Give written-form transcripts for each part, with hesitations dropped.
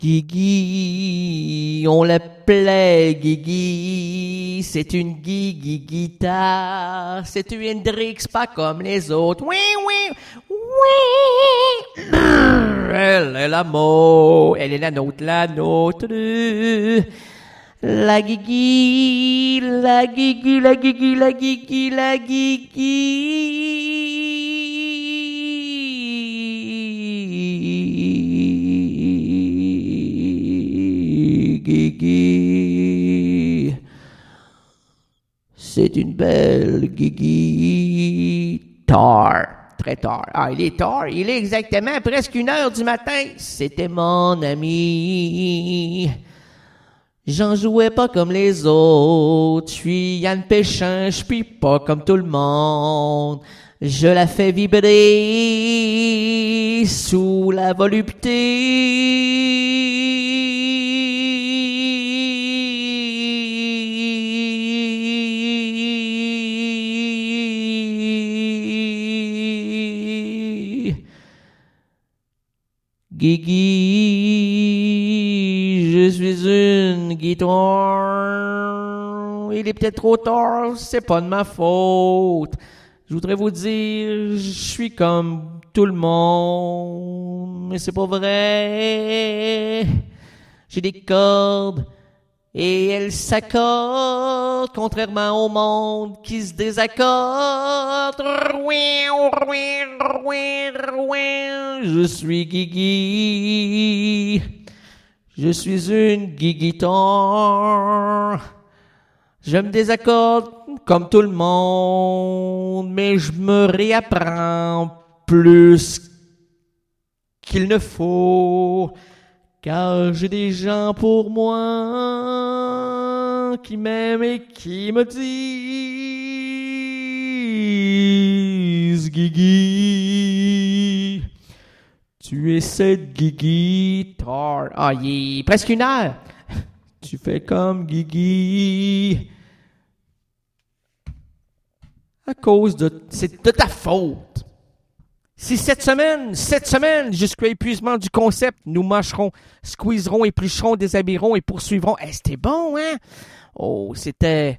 Guigui, on l'appelait Guigui, c'est une guitare, c'est une Hendrix pas comme les autres. Oui, oui, oui. Elle est la mot, elle est la nôtre, la nôtre. La Guigui, la Guigui, la Guigui, la Guigui, la Guigui. C'est une belle Guigui tard, très tard. Ah, il est tard, il est exactement presque 1h du matin. C'était mon ami. J'en jouais pas comme les autres. Je suis Yann Péchin, je suis pas comme tout le monde. Je la fais vibrer sous la volupté. Guigui, je suis une guitare. Il est peut-être trop tard, c'est pas de ma faute. Je voudrais vous dire, je suis comme tout le monde, mais c'est pas vrai. J'ai des cordes et elles s'accordent, contrairement au monde qui se désaccorde. Je suis Guigui, je suis une guitare. Je me désaccorde comme tout le monde, mais je me réapprends plus qu'il ne faut, car j'ai des gens pour moi qui m'aiment et qui me disent Guigui, tu es cette Guigui tard. Ah, il est presque 1h. Tu fais comme Guigui. À cause de... C'est de ta faute. Si cette semaine, jusqu'à épuisement du concept, nous mâcherons, squeezerons, éplucherons, déshabillerons et poursuivrons. C'était bon, hein? Oh, c'était...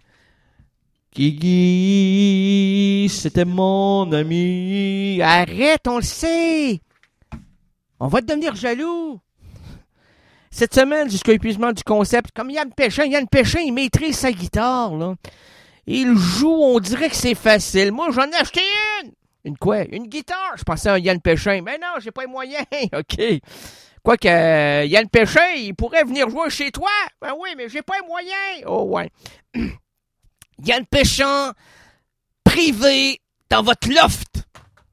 Guigui, c'était mon ami. Arrête, on le sait. On va devenir jaloux. Cette semaine, jusqu'à épuisement du concept, comme Yann Péchin, il maîtrise sa guitare, là. Il joue, on dirait que c'est facile. Moi, j'en ai acheté une. Une quoi? Une guitare. Je pensais à Yann Péchin. Mais non, j'ai pas les moyens. OK. Quoique, Yann Péchin, il pourrait venir jouer chez toi. Ben oui, mais j'ai pas les moyens. Oh, ouais. Yann Péchin, privé, dans votre loft.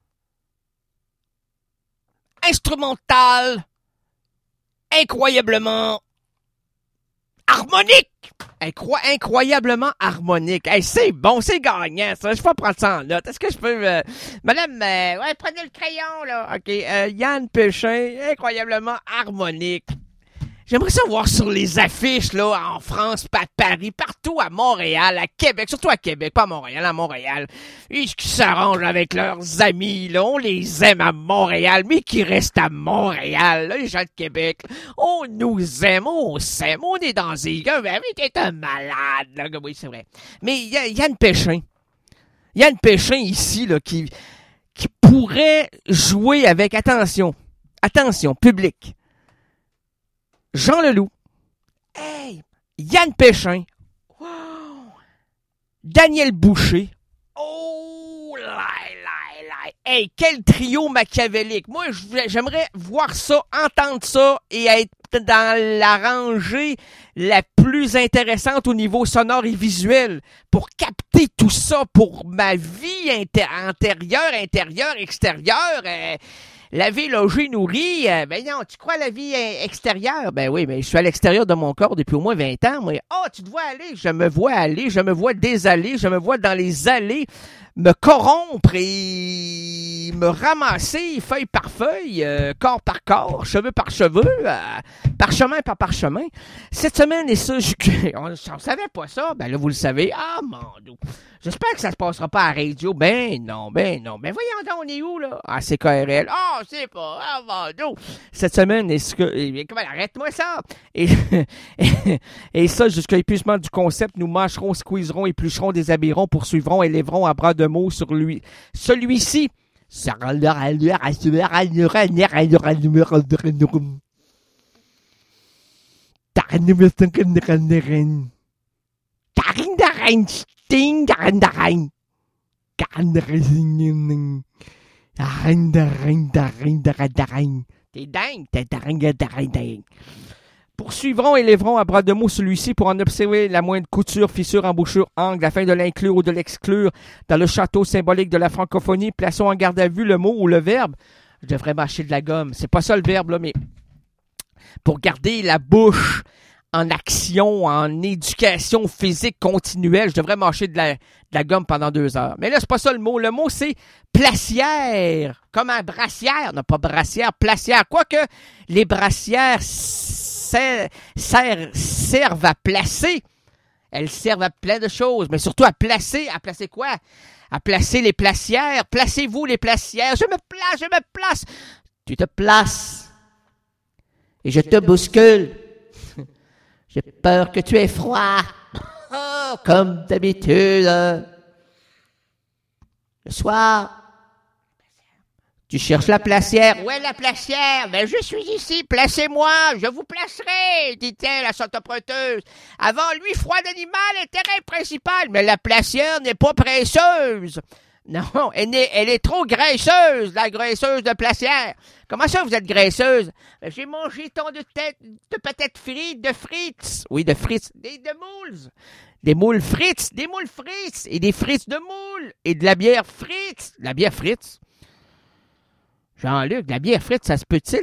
Instrumental. Incroyablement harmonique. Incroyablement harmonique. Hey, c'est bon, c'est gagnant, ça. Je peux prendre ça en note. Est-ce que je peux... Madame, ouais, prenez le crayon, là. OK, Yann Péchin, incroyablement harmonique. J'aimerais ça voir sur les affiches, là, en France, à Paris, partout, à Montréal, à Québec, surtout à Québec, pas à Montréal, à Montréal. Ils qui s'arrangent avec leurs amis, là, on les aime à Montréal, mais qui restent à Montréal, là, les gens de Québec. On nous aime, on s'aime, on est dans les gars, mais t'es un malade, là, oui, c'est vrai. Mais Yann Péchin ici, là, qui pourrait jouer avec, attention, public. Jean Leloup, hey, Yann Péchin, wow, Daniel Boucher, oh, hey, quel trio machiavélique. Moi, j'aimerais voir ça, entendre ça et être dans la rangée la plus intéressante au niveau sonore et visuel pour capter tout ça pour ma vie intérieure, extérieure. La vie logée, nourrie, ben non, tu crois à la vie extérieure? Ben oui, mais je suis à l'extérieur de mon corps depuis au moins 20 ans. Moi, tu te vois aller, je me vois désaller, je me vois dans les allées me corrompre et me ramasser feuille par feuille, corps par corps, cheveux par cheveux, parchemin par parchemin. Cette semaine, et ça, on ne savait pas ça, ben là, vous le savez. Ah, mon Dieu. J'espère que ça se passera pas à la radio. Ben non. Ben voyons donc, on est où, là? Ah, c'est KRL. Ah, c'est pas. Ah, mon Dieu. Cette semaine, est-ce que... Comment, arrête-moi ça! Et ça, jusqu'à l'épuisement du concept, nous mâcherons, squeezerons, éplucherons, déshabillerons, poursuivrons, élèverons à bras de mots sur lui. Celui-ci... T'es dingue. Poursuivrons et lèverons à bras de mots celui-ci pour en observer la moindre couture, fissure, embouchure, angle, afin de l'inclure ou de l'exclure dans le château symbolique de la francophonie. Plaçons en garde à vue le mot ou le verbe. Je devrais mâcher de la gomme. C'est pas ça le verbe, là, mais pour garder la bouche en action, en éducation physique continuelle, je devrais mâcher de la gomme pendant 2 heures. Mais là, c'est pas ça le mot. Le mot, c'est placière. Comme un brassière. Non, pas brassière, placière. Quoique, les brassières servent à placer. Elles servent à plein de choses, mais surtout à placer. À placer quoi? À placer les placières. Placez-vous les placières. Je me place. Tu te places. Et je te bouscule. J'ai peur que tu aies froid. Oh, comme d'habitude. Le soir, tu cherches la placière. Où est la placière? Ben, je suis ici. Placez-moi. Je vous placerai, dit-elle à son emprunteuse. Avant lui, froid d'animal est terrain principal. Mais la placière n'est pas presseuse. Non, elle est trop graisseuse, la graisseuse de placière. Comment ça, vous êtes graisseuse? Ben, j'ai mangé tant de patates frites, de frites. Oui, de frites. De moules. Des moules frites, et des frites de moules, et de la bière frite. La bière frite? Jean-Luc, la bière frite, ça se peut-elle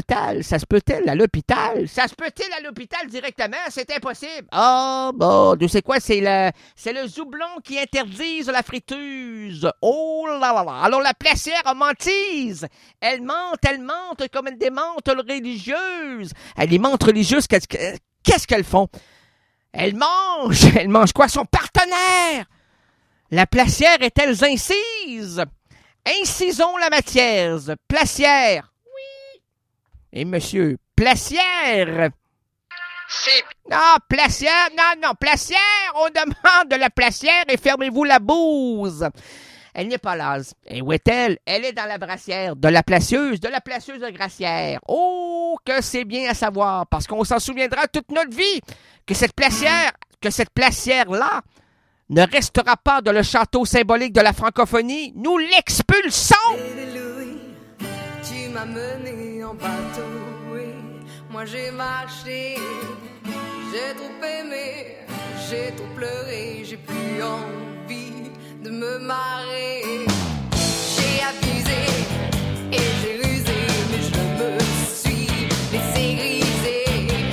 à l'hôpital? Ça se peut-il à l'hôpital directement? C'est impossible. Ah, bon, tu sais quoi? C'est le Zoublon qui interdise la frituse. Oh là là là. Alors la placière a mentise. Elle mente comme des menthes religieuses. Les menthes religieuses, qu'est-ce qu'elles font? Elles mangent quoi? Son partenaire. La placière est-elle incise? Incisons la matière. Placière. Oui. Et monsieur, placière. C'est... Ah, placière. Non, placière. On demande de la placière et fermez-vous la bouse. Elle n'est pas là. Et où est-elle? Elle est dans la brassière de la placieuse de Gracière. Oh, que c'est bien à savoir, parce qu'on s'en souviendra toute notre vie que cette placière-là ne restera pas dans le château symbolique de la francophonie. Nous l'expulsons! Louis, tu m'as mené en bateau, oui. Moi j'ai marché, j'ai trop aimé, j'ai trop pleuré, j'ai plus envie de me marrer. J'ai abusé et j'ai rusé, mais je me suis laissé griser.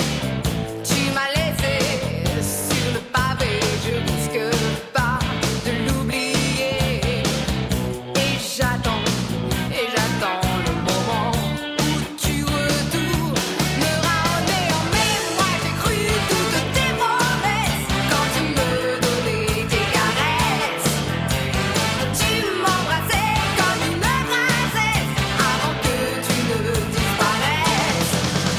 Tu m'as laissé sur le pavé, je risque pas de l'oublier. Et j'attends le moment où tu retournes me ramener en mémoire. J'ai cru toutes tes promesses quand tu me donnais tes caresses. Tu m'embrassais comme une princesse avant que tu ne disparaisses.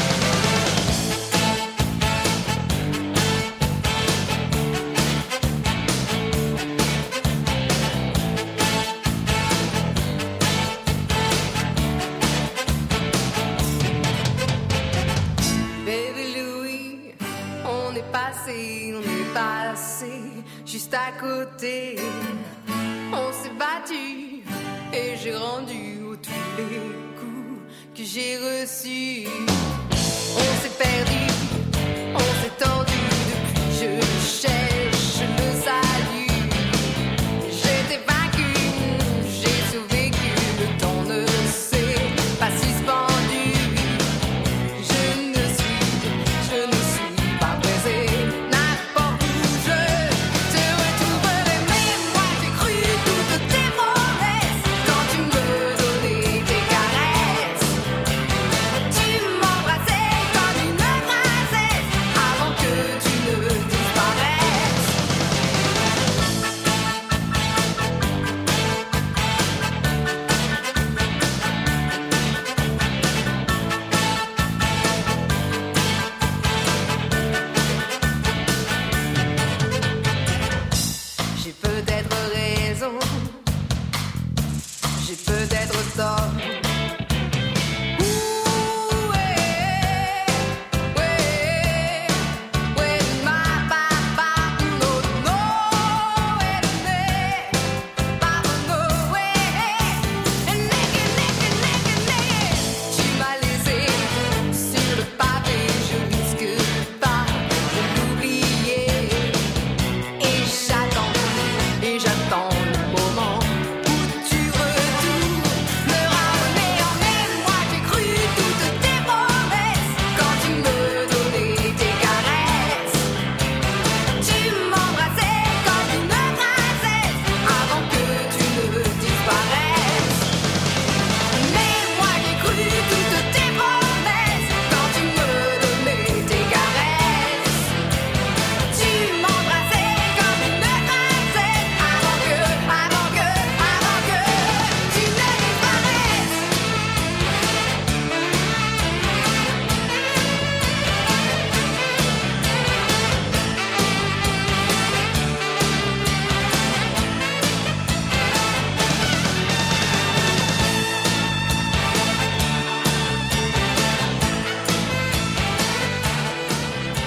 Baby Louis, on est passé juste à côté. On s'est battu et j'ai rendu tous les coups que j'ai reçus. On s'est perdu, on s'est tordu, depuis je cherche le salut. J'étais vaincu, j'ai survécu, le temps ne s'est pas suspendu. Je ne suis pas pressé. N'importe où je te retrouverai, mais moi j'ai cru toutes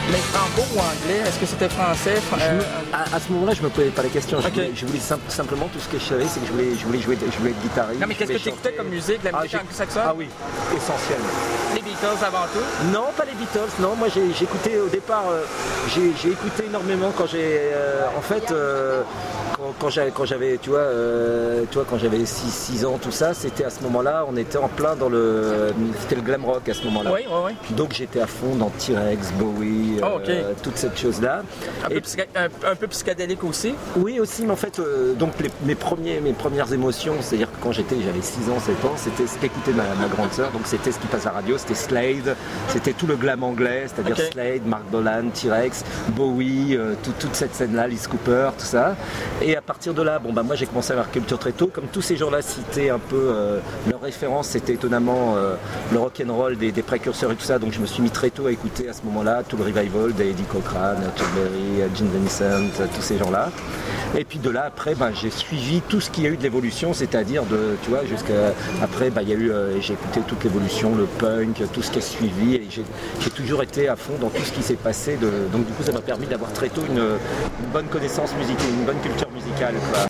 Mais franco ou anglais? Est-ce que c'était français? À ce moment-là, je me posais pas la question. Ok. Je voulais simplement, tout ce que je savais, c'est que je voulais être guitariste. Non, mais qu'est-ce que tu écoutais chanter. comme musique, la musique anglo-saxonne? Ah oui, essentiel. Les Beatles avant tout? Non, pas les Beatles. Non, moi j'ai écouté au départ. J'ai écouté énormément quand j'ai. En fait, quand j'avais, tu vois, quand j'avais 6 ans, tout ça, c'était à ce moment-là, on était en plein dans le. C'était le glam rock à ce moment-là. Oui. Donc j'étais à fond dans T-Rex, Bowie, toute cette chose-là. Un peu psychédélique aussi? Oui, aussi, mais en fait, donc mes premières émotions, c'est-à-dire que quand j'avais 6 ans, 7 ans, c'était ce qu'écoutait ma grande sœur, donc c'était ce qui passe à la radio, c'était Slade, c'était tout le glam anglais, c'est-à-dire Slade, Mark Bolan, T-Rex, Bowie, toute cette scène-là, Alice Cooper, tout ça. Et à partir de là, moi j'ai commencé à avoir culture très tôt, comme tous ces gens-là citaient un peu leurs références, c'était étonnamment le rock'n'roll des précurseurs et tout ça, donc je me suis mis très tôt à écouter à ce moment-là tout le revival d'Eddie Cochran, Chuck Berry, Gene Vincent, tous ces gens-là. Et puis de là après, j'ai suivi tout ce qu'il y a eu de l'évolution, c'est-à-dire jusqu'à après, j'ai écouté toute l'évolution, le punk, tout ce qui a suivi, et j'ai toujours été à fond dans tout ce qui s'est passé. Donc du coup, ça m'a permis d'avoir très tôt une bonne connaissance musicale, une bonne culture musicale, quoi.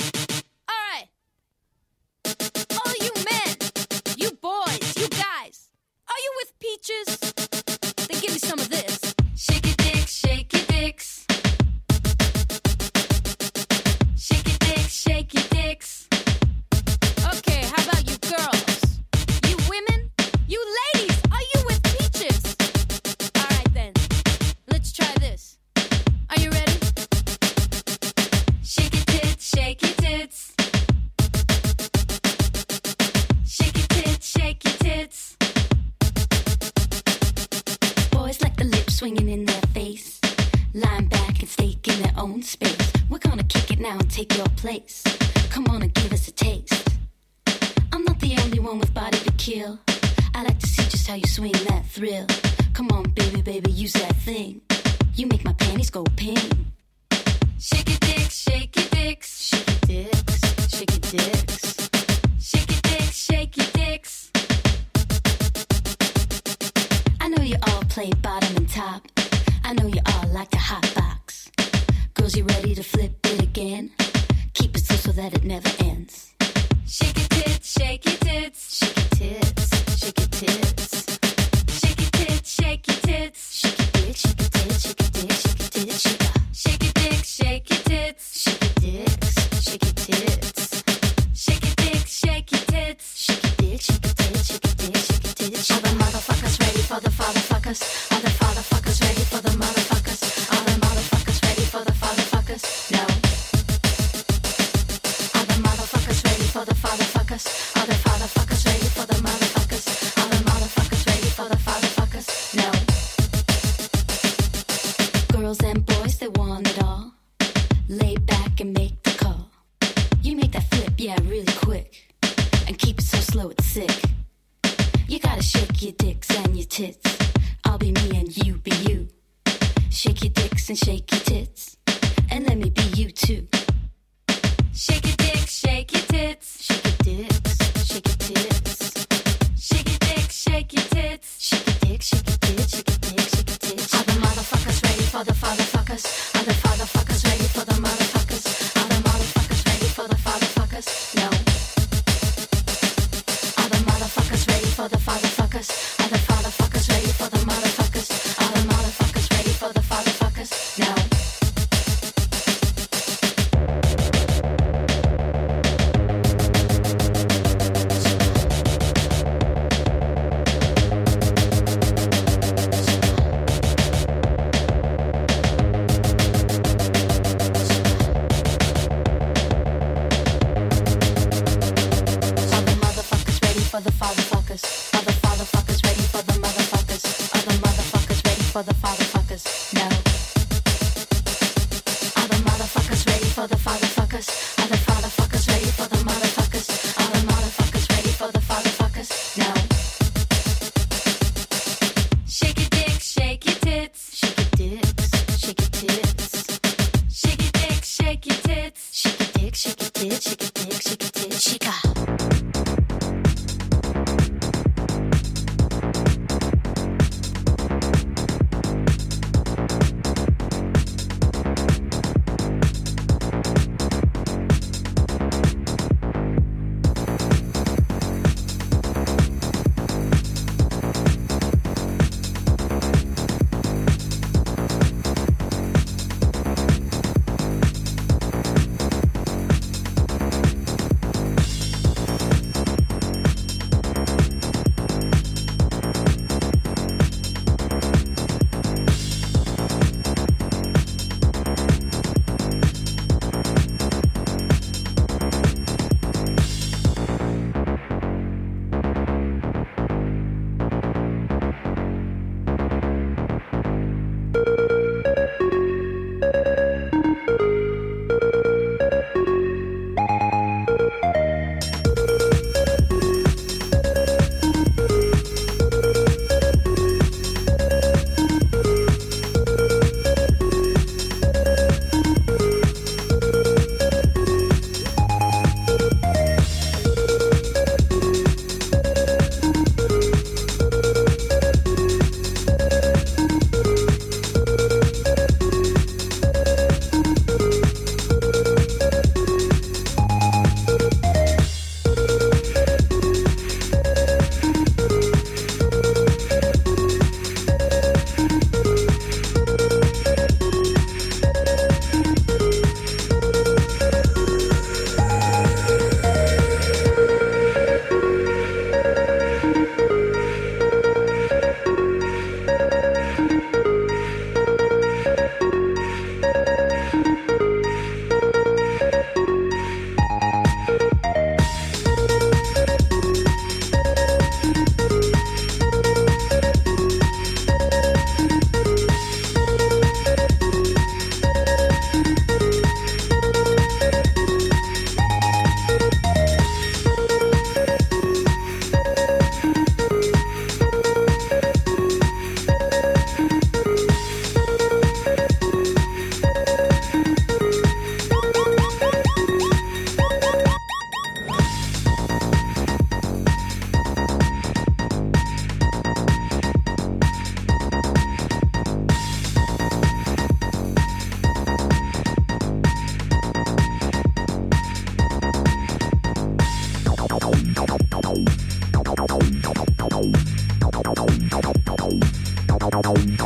Peaches, then give me some of this. Shake your dicks, shake your dicks. Shake your dicks, shake your dicks. Okay, how about you girls? You women? You ladies, are you with peaches? Alright then, let's try this. Are you ready? Shake your tits, shake your tits. Shake your tits, shake your tits. Boys like the lips swinging in their face, lying back and stake in their own space. We're gonna kick it now and take your place. Come on and give us a taste. I'm not the only one with body to kill. I like to see just how you swing that thrill. Come on, baby, baby, use that thing. You make my panties go ping. Shake your dicks, shake your dicks. Shake your dicks, shake your dicks. Shake your dicks, shake your dicks. I know you all play bottom and top. I know you all like to hot box. Girls, you ready to flip it again? Keep it so that it never ends. Shake your tits, shake your tits. Shake your tits, shake your tits. Shake your tits, shake your tits. Shake your dick, shake your tits, shake your dick, shake your tits, shake your. Shake your dick, shake your tits. Shake your dicks, shake your tits. Shake your dick, shake your tits. Shake your dick, shake your tits, shake your dick, shake your tits. Are the motherfuckers ready for the fatherfuckers? Are the fatherfuckers ready for the motherfuckers? Are the motherfuckers ready for the fatherfuckers? No. Are the motherfuckers ready for the fatherfuckers? Are the fatherfuckers ready for the motherfuckers? Are the motherfuckers ready for the fatherfuckers? No. Girls and boys, they want it all. Lay back and make the call. You make that flip, yeah, really quick. And keep it so slow it's sick. You gotta shake your dicks and your tits. I'll be me and you be you. Shake your dicks and shake your tits. And let me be you too. Shake your dicks, shake your tits. Shake your dicks, shake your tits. Shake your dicks, shake your tits. Shake your dicks, shake your tits, shake your dicks, shake your tits. Are the motherfuckers ready for the fatherfuckers? Are the fatherfuckers ready for the motherfuckers? Are the motherfuckers ready for the fatherfuckers? No. Are the motherfuckers ready for the fatherfuckers? Are the fatherfuckers ready for the motherfuckers? Are the motherfuckers ready for the fatherfuckers? No. For the fatherfuckers, are the fatherfuckers ready for the motherfuckers? Are the motherfuckers ready for the fatherfuckers? No. Are the motherfuckers ready for the fatherfuckers? Are the fatherfuckers ready for the motherfuckers? Are the motherfuckers ready for the fatherfuckers? No. Shake your dick, shake your tits. Shake your dicks, shake your tits. Shake your dick, shake your tits. Shake your dick, shake your tits, shake your dick, shake your tits, shake your.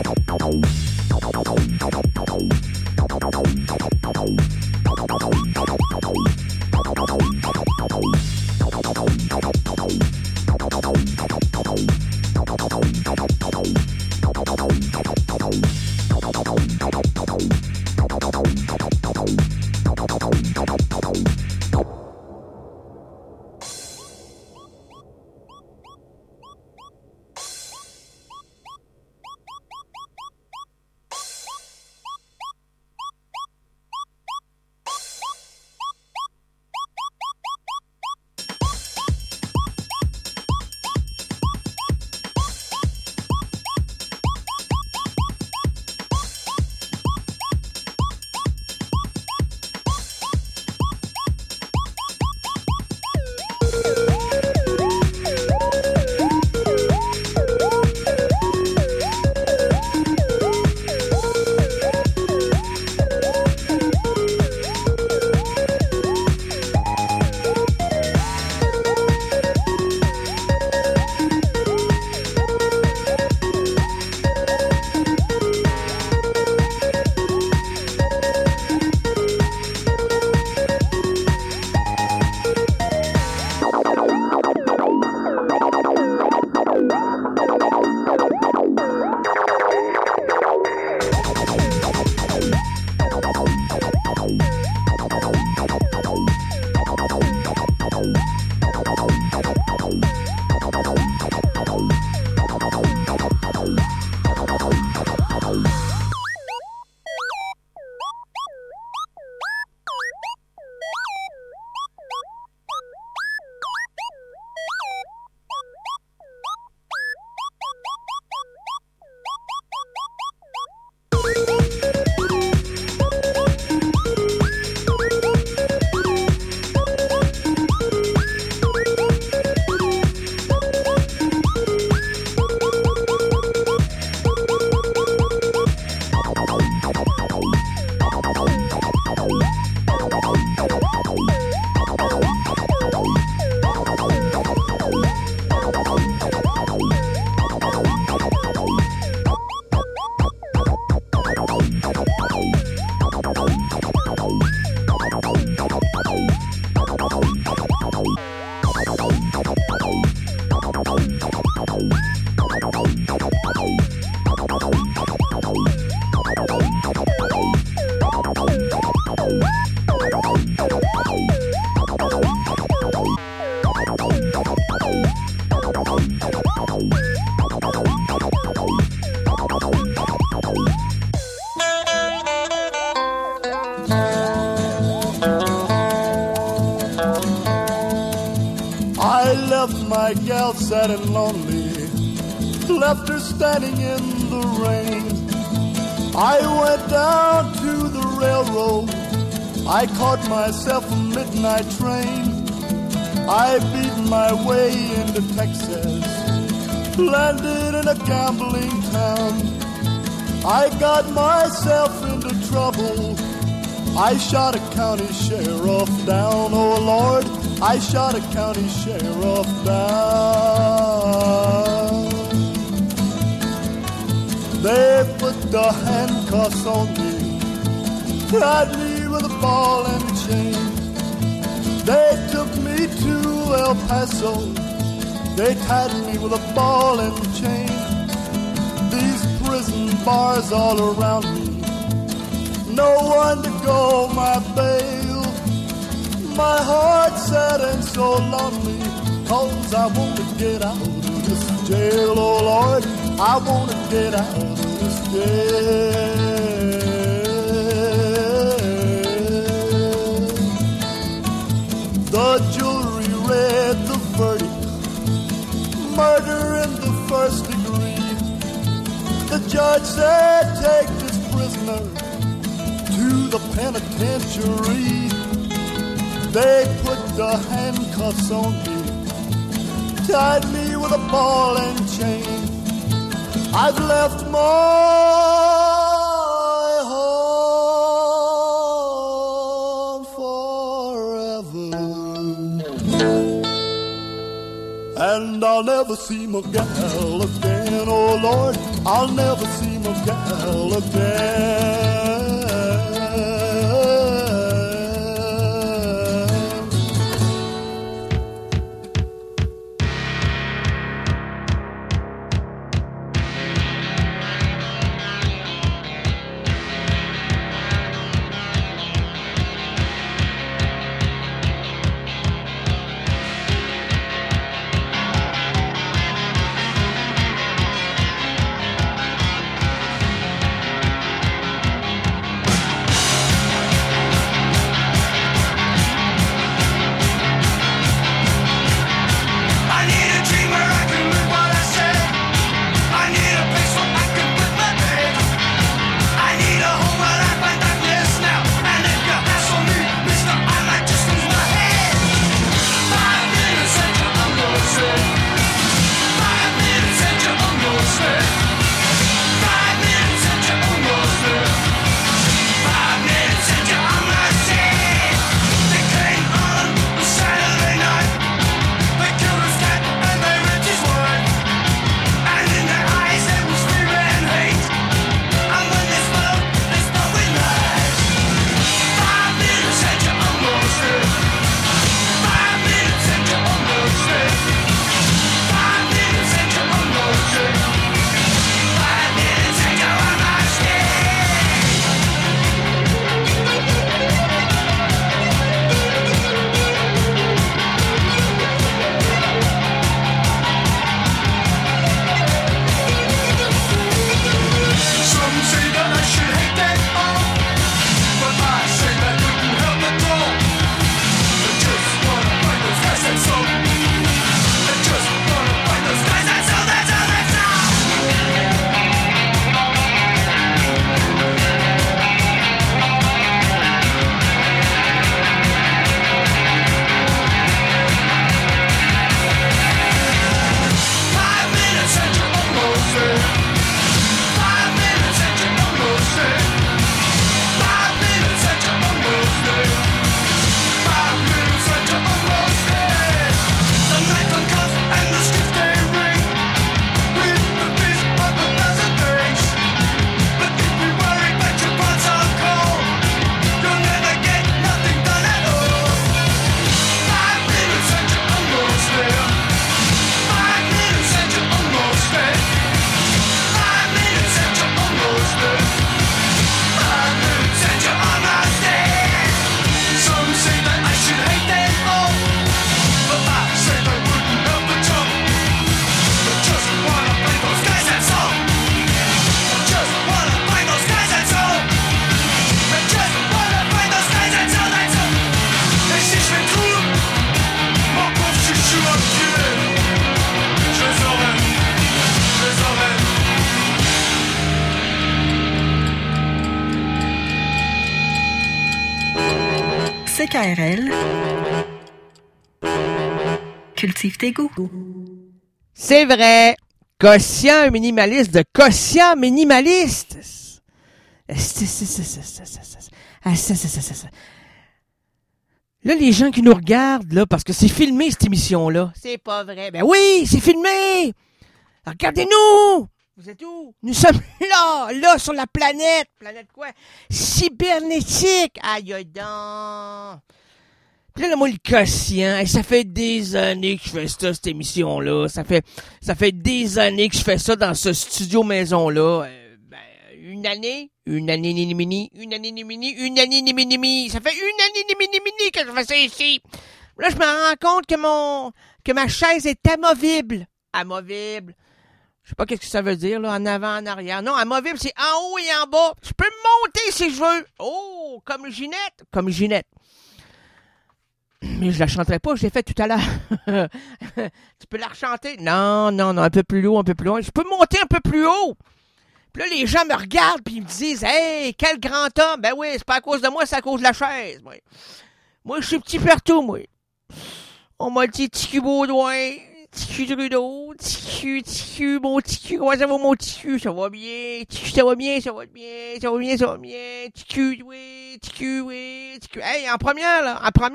My gal sad and lonely, left her standing in the rain. I went down to the railroad, I caught myself a midnight train. I beat my way into Texas, landed in a gambling town. I got myself into trouble, I shot a county sheriff down, oh Lord, I shot a county sheriff down. They put the handcuffs on me, tied me with a ball and chain. They took me to El Paso, they tied me with a ball and chain. These prison bars all around me, no one to go my bail. My heart's sad and so lonely, 'cause I want to get out of this jail, oh Lord, I want to get out of this jail. The jury read the verdict, murder in the first degree. The judge said, take this prisoner to the penitentiary. They put the handcuffs on me, tied me with a ball and chain. I've left my home forever, and I'll never see my gal again, oh Lord, I'll never see no gal again. CKRL. Cultive tes goûts. C'est vrai. Quotient minimaliste de quotient minimaliste. Là, les gens qui nous regardent, là, parce que c'est filmé, cette émission-là. C'est pas vrai. Ben oui, c'est filmé. Regardez-nous. Vous êtes où? Nous sommes là, sur la planète. Planète quoi? Cybernétique. Aïe, aïe, donc. Puis là, moi, le quotient, ça fait des années que je fais ça, cette émission-là. Ça fait des années que je fais ça dans ce studio maison-là. Une année ni mini. Ça fait une année ni mini que je fais ça ici. Là, je me rends compte que ma chaise est amovible. Amovible. Je sais pas qu'est-ce que ça veut dire, là, en avant, en arrière. Non, amovible, c'est en haut et en bas. Je peux monter si je veux. Oh, comme Ginette. Mais je la chanterai pas, je l'ai fait tout à l'heure. Tu peux la rechanter? Non, un peu plus haut, Je peux monter un peu plus haut. Puis là, les gens me regardent puis ils me disent « Hey, quel grand homme! » Ben oui, c'est pas à cause de moi, c'est à cause de la chaise. Moi je suis petit partout, moi. On m'a dit « Ticu Baudouin, Ticu Trudeau, Ticu, mon Ticu, comment ça va mon Ticu? Ça va bien, Ticu, ça va bien. Ticu, oui. Hey, en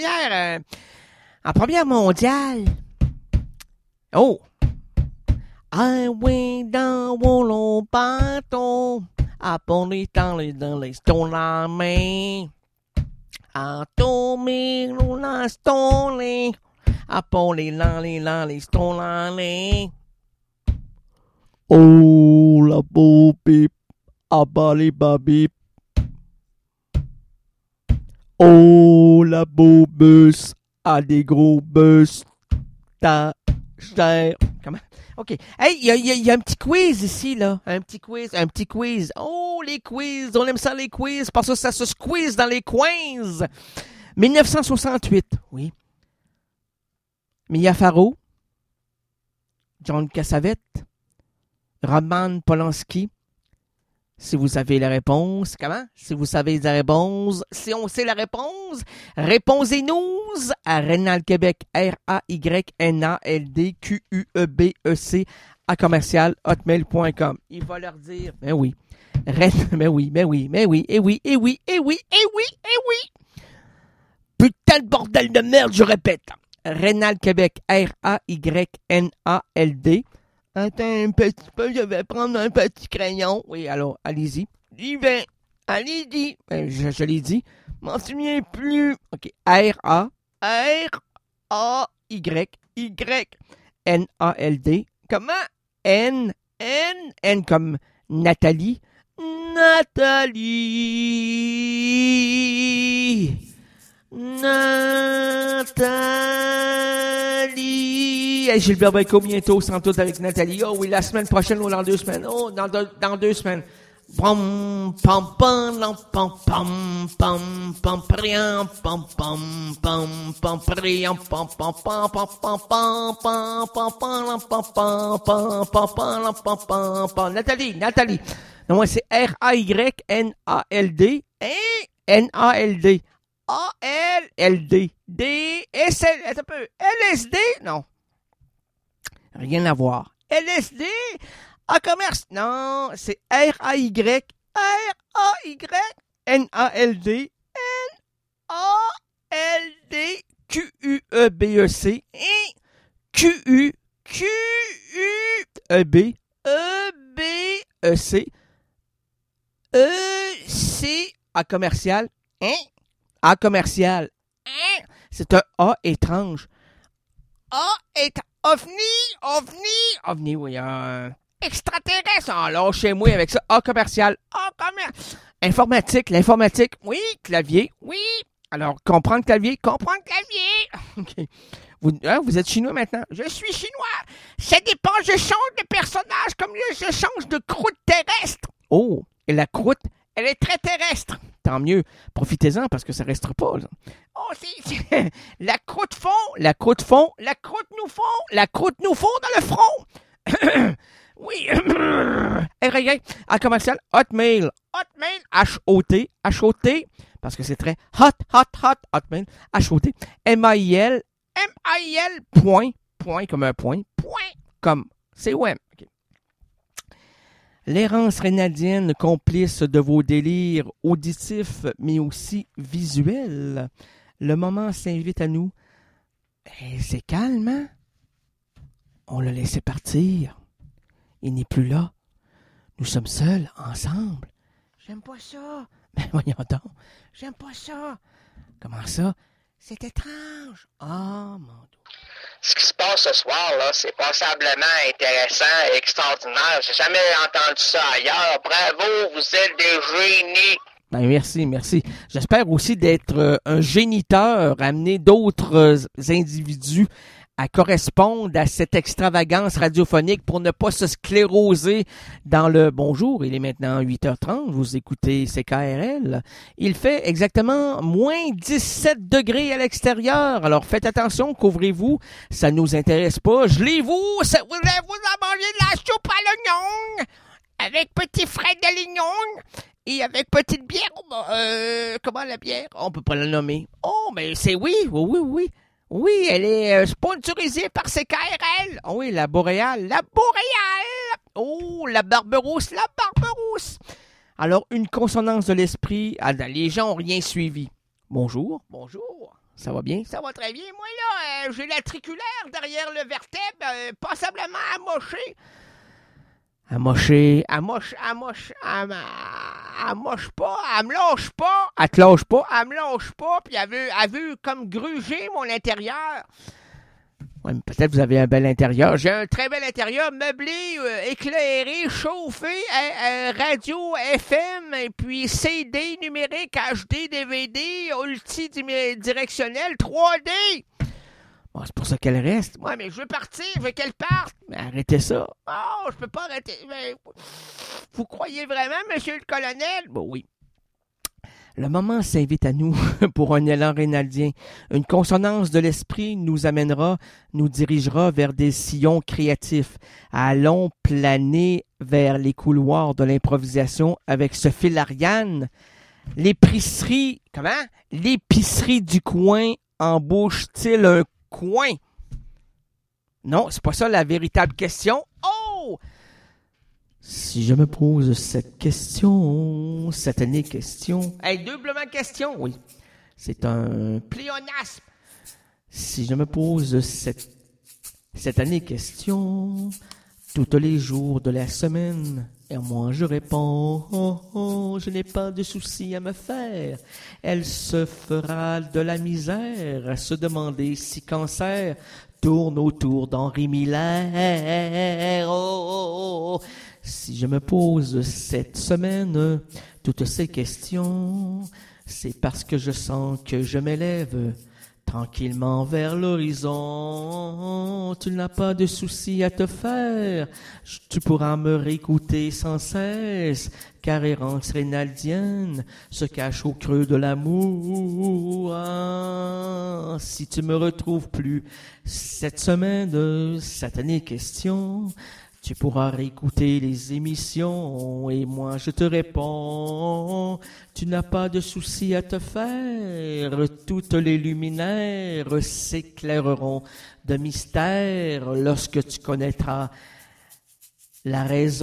première mondiale. Oh! I went down mon bateau, à pondre dans les stones la main. À tomber la stone, à pondre les stones la main. Oh, la beau bip, à balé babip. Oh, la beau bus, à des gros bus. Ta chère. Comment? OK. Hey, il y a un petit quiz ici, là. Un petit quiz. Oh, les quiz. On aime ça, les quiz, parce que ça se squeeze dans les coins. 1968, oui. Mia Farrow, John Cassavetes, Roman Polanski. Si vous avez la réponse, comment? Si vous savez la réponse, si on sait la réponse, répondez-nous à Rénal Québec, RAYNALDQUEBEC à commercial@hotmail.com. Il va leur dire, mais oui, mais oui. Putain de bordel de merde, je répète. Rénal Québec, RAYNALD. Attends un petit peu, je vais prendre un petit crayon. Oui, alors, allez-y. J'y vais. Allez-y. Je l'ai dit. Je m'en souviens plus. OK. RAYYNALD. Comment? N comme Nathalie. Nathalie. Hey, Gilbert Bécaud bientôt, sans doute avec Nathalie. Oh oui, la semaine prochaine ou dans 2 semaines. Oh, dans 2 semaines. Pam pam pam pam pam pam pam priam pam pam pam pam priam pam pam pam pam pam pam pam pam pam pam pam pam pam. Nathalie. Non, moi c'est RAYNALD. NALD. ALLD. DSL. Un peu. LSD? Non. Rien à voir. LSD? À commerce? Non, c'est RAYNALD. QUEBEC et QUEBEC EC à commercial. A commercial. C'est un A étrange. OVNI, oui. Extraterrestre. Alors, chez moi avec ça. A commercial. Informatique, l'informatique. Oui, clavier. Oui. Alors, comprendre clavier. OK. Vous êtes chinois maintenant? Je suis chinois. Ça dépend, je change de personnage comme je change de croûte terrestre. Oh, et la croûte, elle est très terrestre. Tant mieux. Profitez-en parce que ça restera pas, là. Oh, c'est la croûte fond dans le front. Oui. R-A-Y, à commercial, Hotmail, H-O-T, parce que c'est très hot, Hotmail, H-O-T, M-A-I-L, point comme un point, comme, c'est ouais. Okay. L'errance rénalienne, complice de vos délires auditifs, mais aussi visuels. Le moment s'invite à nous. Et c'est calme, hein? On l'a laissé partir. Il n'est plus là. Nous sommes seuls, ensemble. J'aime pas ça. Ben voyons donc. J'aime pas ça. Comment ça? C'est étrange. Ah, mon Dieu. Ce qui se passe ce soir, là, c'est passablement intéressant et extraordinaire. J'ai jamais entendu ça ailleurs. Bravo, vous êtes des génies. Ben merci. J'espère aussi d'être un géniteur, amener d'autres individus à correspondre à cette extravagance radiophonique pour ne pas se scléroser dans le bonjour. Il est maintenant 8h30, vous écoutez CKRL. Il fait exactement moins 17 degrés à l'extérieur. Alors faites attention, couvrez-vous, ça nous intéresse pas. Gelez-vous, vous en mangez de la soupe à l'oignon avec petit frais de l'oignon. Et avec petite bière, comment la bière? On peut pas la nommer. Oh, mais c'est oui. Oui, elle est sponsorisée par CKRL. Oh oui, la Boréale. Oh, la Barberousse. Alors, une consonance de l'esprit. Ah, les gens ont rien suivi. Bonjour. Ça va bien? Ça va très bien. Moi, là, j'ai l'atriculaire derrière le vertèbre, passablement amoché. Amoché, elle me lâche pas, elle te lâche pas, elle me lâche pas, puis elle veut comme gruger mon intérieur. Ouais, mais peut-être que vous avez un bel intérieur. J'ai un très bel intérieur, meublé, éclairé, chauffé, radio, FM, et puis CD, numérique, HD, DVD, multidirectionnel, 3D. Bon, c'est pour ça qu'elle reste. Ouais, mais je veux partir, je veux qu'elle parte. Mais arrêtez ça. Oh, je peux pas arrêter. Mais vous croyez vraiment, monsieur le colonel? Bon, oui. Le moment s'invite à nous pour un élan rénaldien. Une consonance de l'esprit nous dirigera vers des sillons créatifs. Allons planer vers les couloirs de l'improvisation avec ce fil Ariane. L'épicerie du coin embauche-t-il un coin? Non, c'est pas ça la véritable question. Oh! Si je me pose cette question, satanée question... Hey, doublement question, oui. C'est un pléonasme. Si je me pose cette satanée question, tous les jours de la semaine, et moi je réponds, je n'ai pas de soucis à me faire. Elle se fera de la misère à se demander si cancer tourne autour d'Henri Miller. Si je me pose cette semaine toutes ces questions, c'est parce que je sens que je m'élève tranquillement vers l'horizon. Tu n'as pas de soucis à te faire, tu pourras me réécouter sans cesse, car errance rénaldienne se cache au creux de l'amour. Ah, si tu me retrouves plus cette semaine, satanée question, tu pourras réécouter les émissions et moi je te réponds, tu n'as pas de soucis à te faire, toutes les luminaires s'éclaireront de mystère lorsque tu connaîtras la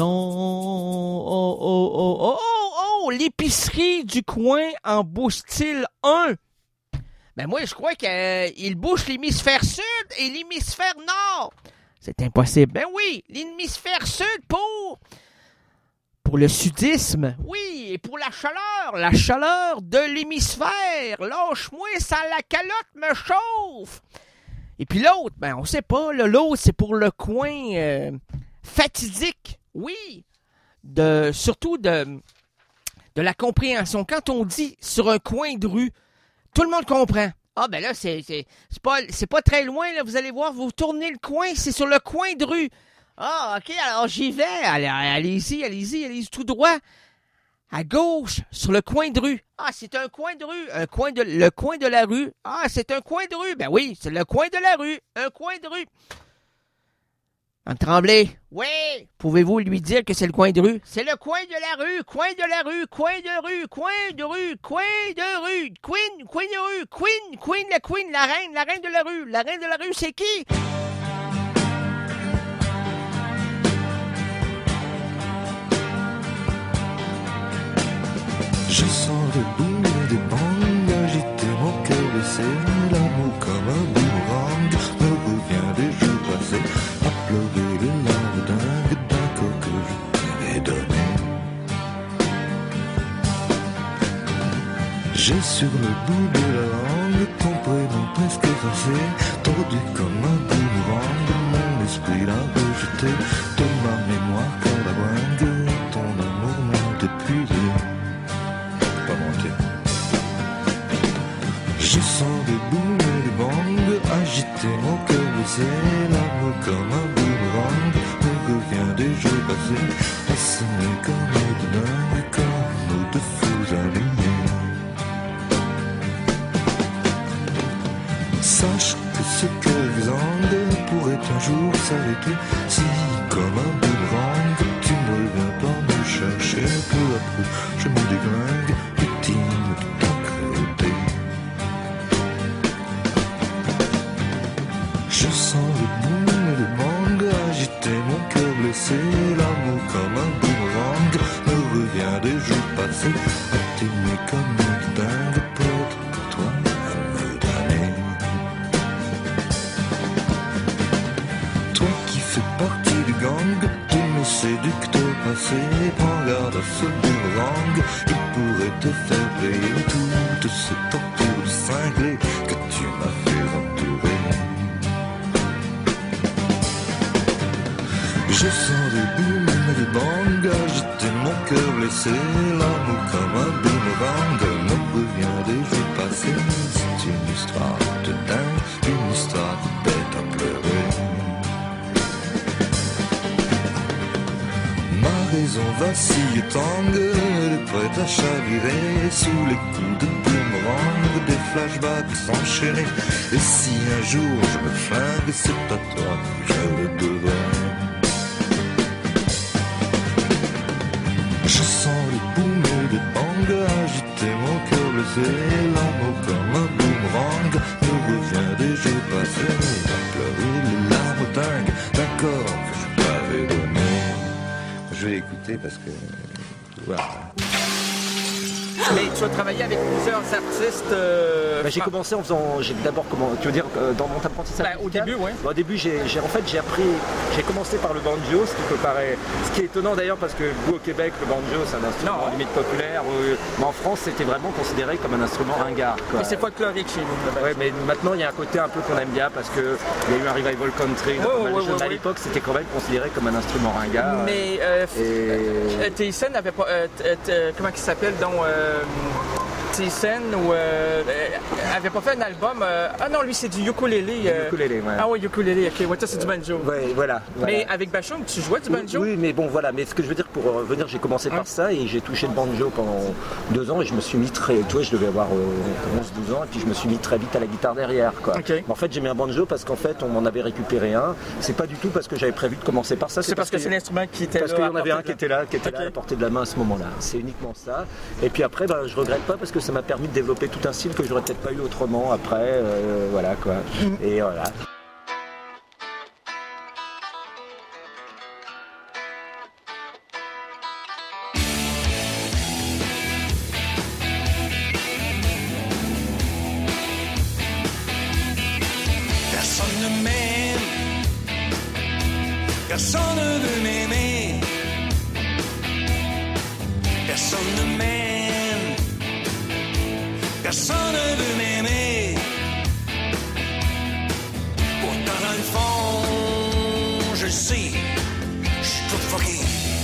raison. L'épicerie du coin embauche-t-il un? Ben moi je crois qu'il bouche l'hémisphère sud et l'hémisphère nord. C'est impossible. Ben oui, l'hémisphère sud pour le sudisme. Oui, et pour la chaleur de l'hémisphère. Lâche-moi, ça la calotte me chauffe. Et puis l'autre, ben on sait pas, là, l'autre c'est pour le coin fatidique. Oui, surtout de la compréhension. Quand on dit sur un coin de rue, tout le monde comprend. Ah, ben là, c'est pas très loin, là. Vous allez voir, vous tournez le coin, c'est sur le coin de rue. Ah, OK, alors j'y vais. Allez-y, tout droit. À gauche, sur le coin de rue. Ah, c'est un coin de rue. Le coin de la rue. Ah, c'est un coin de rue. Ben oui, c'est le coin de la rue. Un coin de rue. Mme Tremblay. Oui. Pouvez-vous lui dire que c'est le coin de rue? C'est le coin de la rue. Coin de la rue. Coin de rue. Coin de rue. Coin de rue. Queen de rue. Queen, la reine de la rue. La reine de la rue, c'est qui? Je sens des boules, des bangs, agiter mon cœur blessé, l'amour comme un boomerang me revient des jours passés, à pleurer les larmes dingues d'un corps que je t'avais donné. J'ai sur le bout de la langue ton prénom presque effacé, tordu comme un boomerang, mon esprit l'a rejeté, de ma mémoire quand la bringue, ton amour m'a épuisé. Je sens des boules et des bangs agiter mon cœur blessé, l'amour comme un boomerang me revient des jours passés, assigné comme de dingue, comme nous de fous alignés. Sache que ce cœur exsangue pourrait un jour s'arrêter, si comme un boomerang tu ne reviens pas me chercher, peu à peu je me déglingue, victime de ta cruauté. Je sens le boum et le bang agiter mon cœur blessé, l'amour comme un boomerang me revient des jours passés, à t'aimer comme une dingue, peut-être pour toi à me damner. Toi qui fais partie du gang, tu me séduis, assez, prends garde à ce boomerang. Il pourrait te faire payer toute cette torture cinglée que tu m'as fait endurer. Je sens des booms et des bangs agiter mon cœur blessé. L'amour comme un boomerang me revient des jours passés. C'est une histoire de dingue, une histoire de bête à pleurer. Ma raison vacille et tangue, elle est prête à chavirer sous les coups de boomerang, des flashbacks s'enchaîner. Et si un jour je me flingue, c'est à toi que je le devrais. Je sens les booms et les bangs agiter mon cœur blessé. L'amour comme un boomerang me revient des jours passés. À pleurer les larmes dingues d'un corps que je t'avais donné. Je vais l'écouter parce que... Voilà. Mais tu as travaillé avec plusieurs artistes. J'ai commencé en faisant. J'ai d'abord tu veux dire dans mon apprentissage. Au début, oui. Au début, j'ai commencé par le banjo, ce qui est étonnant d'ailleurs parce que vous au Québec, le banjo c'est un instrument limite populaire, mais en France c'était vraiment considéré comme un instrument ringard. Et c'est folklorique chez nous. Ouais, mais maintenant il y a un côté un peu qu'on aime bien parce que il y a eu un revival country. À l'époque, c'était quand même considéré comme un instrument ringard. Mais Tyson n'avait pas. Comment il s'appelle donc Tyson avait pas fait un album. Ah non, lui c'est du ukulélé. Ukulélé, ouais. Ah oui, ukulélé, ok. Ouais, ça c'est du banjo. Ouais, voilà. Mais avec Bashung, tu jouais du banjo? Oui, mais bon, voilà. Mais ce que je veux dire, pour revenir, j'ai commencé par ça et j'ai touché le banjo pendant 2 ans et je me suis mis très. Tu vois, je devais avoir 11-12 ans et puis je me suis mis très vite à la guitare derrière, quoi. Okay. En fait, j'ai mis un banjo parce qu'en fait, on m'en avait récupéré un. C'est pas du tout parce que j'avais prévu de commencer par ça. C'est parce que c'est l'instrument qui était là. Parce qu'il y en avait un qui était là, à la portée de la main à ce moment-là. C'est uniquement ça. Et puis après, je regrette pas parce que ça m'a permis de développer tout un style que j'aurais peut-être pas eu autrement après. Voilà, quoi. Et voilà. Personne ne m'aime, personne ne veut m'aimer, personne ne m'aime, personne ne veut m'aimer. Pourtant dans le fond, je sais, je suis tout fucké.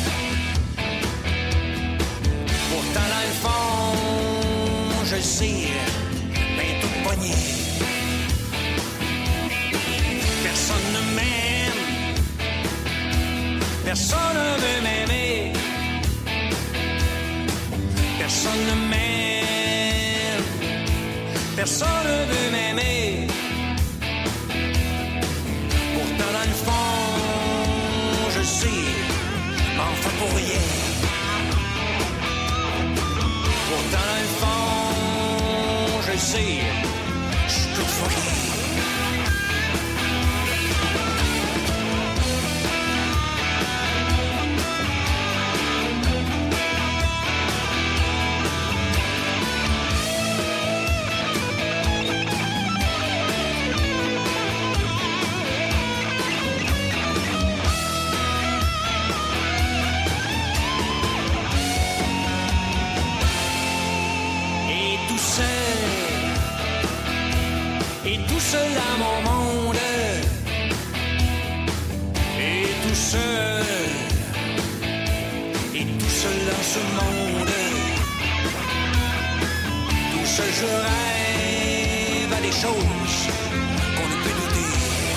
Pourtant dans le fond, je sais, ben tout pogné. Personne ne m'aime, personne ne veut m'aimer, personne ne m'aime, personne ne veut m'aimer. Pourtant dans le fond, je sais, m'en fais pour rien. Pourtant dans le fond, je sais, je suis tout fucké. Et tout seul à mon monde, et tout seul dans ce monde, tout seul je rêve à des choses qu'on ne peut douter,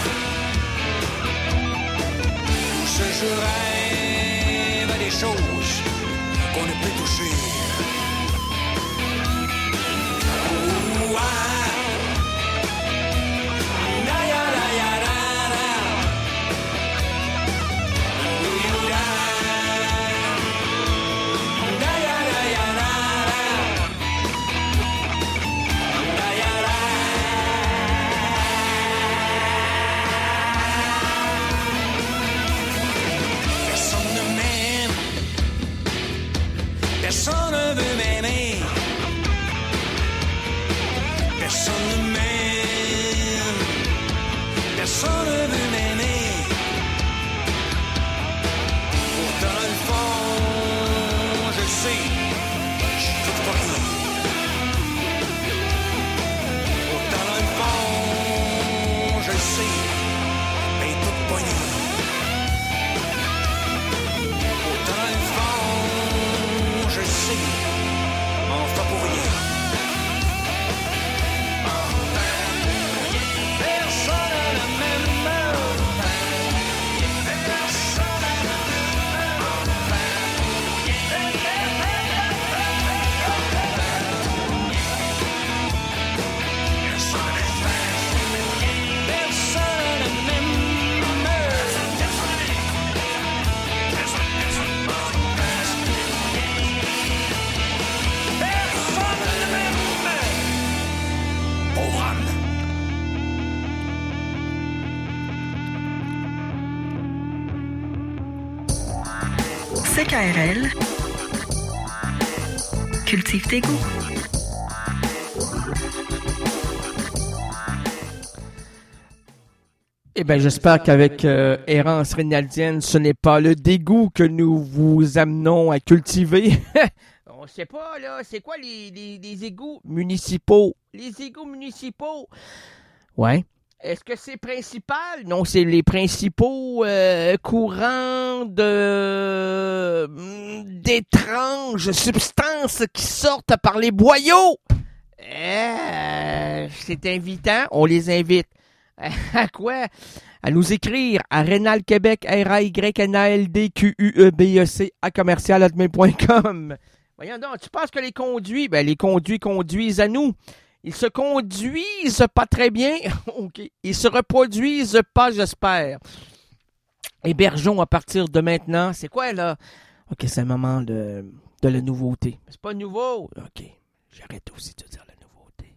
tout seul je rêve à des choses qu'on ne peut toucher. Oh, ah. CKRL. Cultive tes goûts. Eh bien, j'espère qu'avec Errance Rénaldienne, ce n'est pas le dégoût que nous vous amenons à cultiver. On sait pas, là, c'est quoi les égouts municipaux? Les égouts municipaux. Ouais. Est-ce que c'est principal? Non, c'est les principaux courants d'étranges substances qui sortent par les boyaux. C'est invitant, on les invite. À quoi? À nous écrire à Rénal Québec, RAYNALDQUEBEC @commercial@hotmail.com. Voyons donc, tu penses que les conduits, les conduits conduisent à nous. Ils se conduisent pas très bien. OK. Ils se reproduisent pas, j'espère. Hébergeons à partir de maintenant. C'est quoi, là? OK, c'est un moment de la nouveauté. C'est pas nouveau. OK. J'arrête aussi de dire la nouveauté.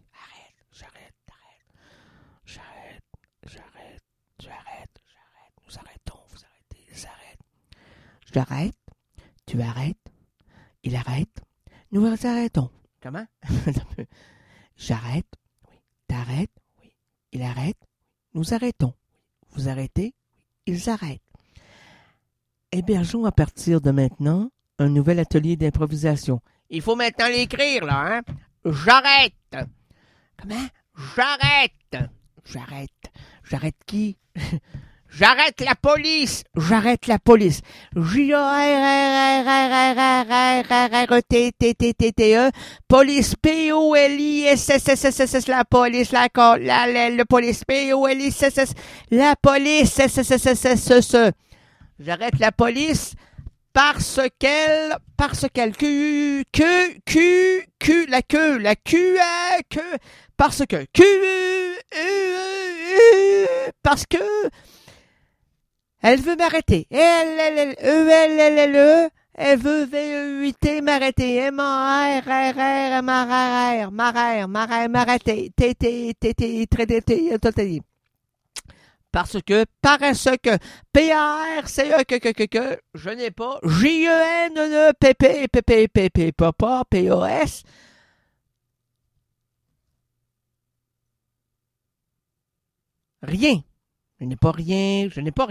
J'arrête. Nous arrêtons, vous arrêtez, ils arrêtent. J'arrête. Tu arrêtes. Il arrête. Nous arrêtons. Comment? J'arrête. Oui. T'arrêtes. Oui. Il arrête. Nous arrêtons. Vous arrêtez. Ils arrêtent. Hébergeons à partir de maintenant un nouvel atelier d'improvisation. Il faut maintenant l'écrire, là, hein? J'arrête. Comment? J'arrête. J'arrête qui? J'arrête la police. J-A-R-R-R-R-R-R-R-T-T-T-T-E. Police P-O-L-I-S-S-S-S-S. La police, la police P-O-L-I-S-S-S. La police, S-S-S-S-S. J'arrête la police parce qu'elle, parce que, elle veut m'arrêter. Elle veut V-E-U-T m'arrêter. M-A-R-R-R, m'arrêter. T-T-T-T, parce que, P-A-R-C-E, que, je n'ai pas, J-E-N-E-P-P, papa, P-A-S. Rien. Je n'ai pas rien,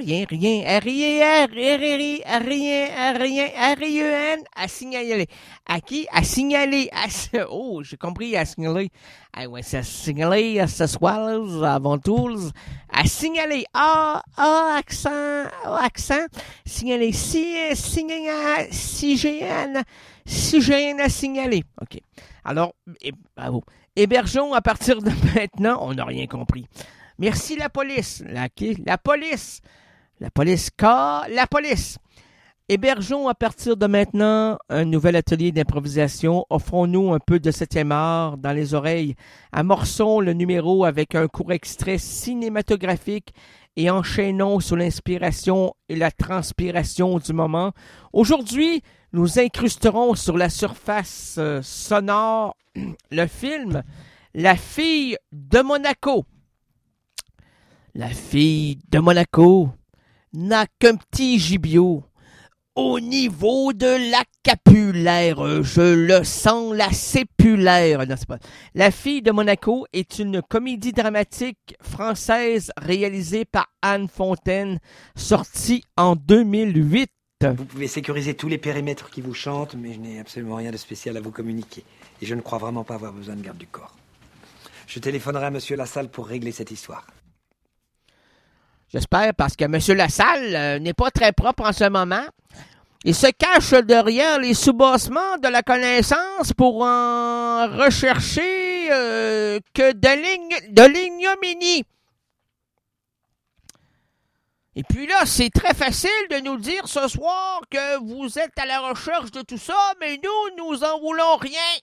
rien, à signaler. À qui? À signaler. Oh, j'ai compris, à signaler. Ah ouais, c'est à signaler, à ce soir, avant tous. À signaler. Accent. Signaler. Si j'ai rien à signaler. OK. Alors, bravo. Hébergeons à partir de maintenant, on n'a rien compris. Merci la police. La police. Hébergeons à partir de maintenant un nouvel atelier d'improvisation. Offrons-nous un peu de 7e art dans les oreilles. Amorçons le numéro avec un court extrait cinématographique et enchaînons sur l'inspiration et la transpiration du moment. Aujourd'hui, nous incrusterons sur la surface sonore le film La fille de Monaco. La fille de Monaco n'a qu'un petit gibiot. Au niveau de la capulaire, je le sens la sépulaire. Non, c'est pas. La fille de Monaco est une comédie dramatique française réalisée par Anne Fontaine, sortie en 2008. Vous pouvez sécuriser tous les périmètres qui vous chantent, mais je n'ai absolument rien de spécial à vous communiquer. Et je ne crois vraiment pas avoir besoin de garde du corps. Je téléphonerai à Monsieur Lassalle pour régler cette histoire. J'espère, parce que M. Lassalle n'est pas très propre en ce moment. Il se cache derrière les soubassements de la connaissance pour en rechercher que de l'ignominie. Et puis là, c'est très facile de nous dire ce soir que vous êtes à la recherche de tout ça, mais nous en voulons rien.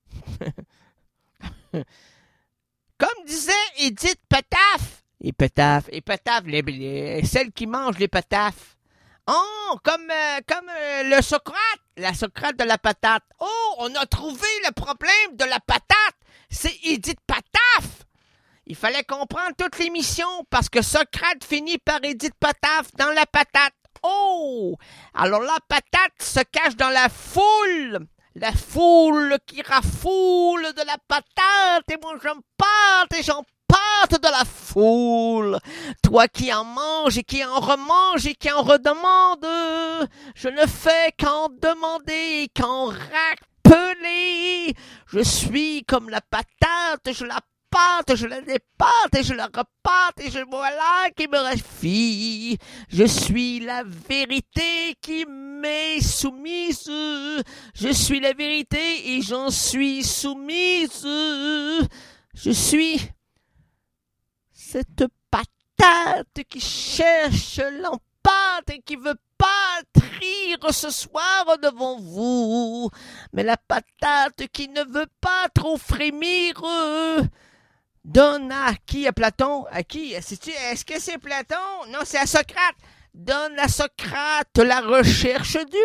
Comme disait Edith Petaf, et Petaf, celle qui mange les patafs. Oh, comme le Socrate, la Socrate de la patate. Oh, on a trouvé le problème de la patate. C'est Edith Petaf. Il fallait comprendre toute l'émission parce que Socrate finit par Edith Petaf dans la patate. Oh! Alors la patate se cache dans la foule. La foule qui rafoule de la patate. Et moi, j'en pâte et j'en pâte de la foule. Toi qui en manges et qui en remanges et qui en redemande. Je ne fais qu'en demander et qu'en rappeler. Je suis comme la patate, je la pâte, je la dépâte et je la repâte et je voilà qui me raffie. Je suis la vérité qui m'est soumise. Je suis la vérité et j'en suis soumise. Je suis cette patate qui cherche l'empâte et qui veut rire ce soir devant vous. Mais la patate qui ne veut pas trop frémir donne à qui? À Platon? À qui? Est-ce que c'est Platon? Non, c'est à Socrate. Donne à Socrate la recherche du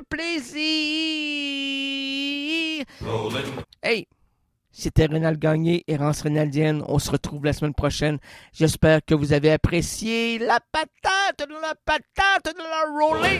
plaisir. Hey! C'était Rénal Gagné, Errance Rénaldienne. On se retrouve la semaine prochaine. J'espère que vous avez apprécié la patate de la rolling.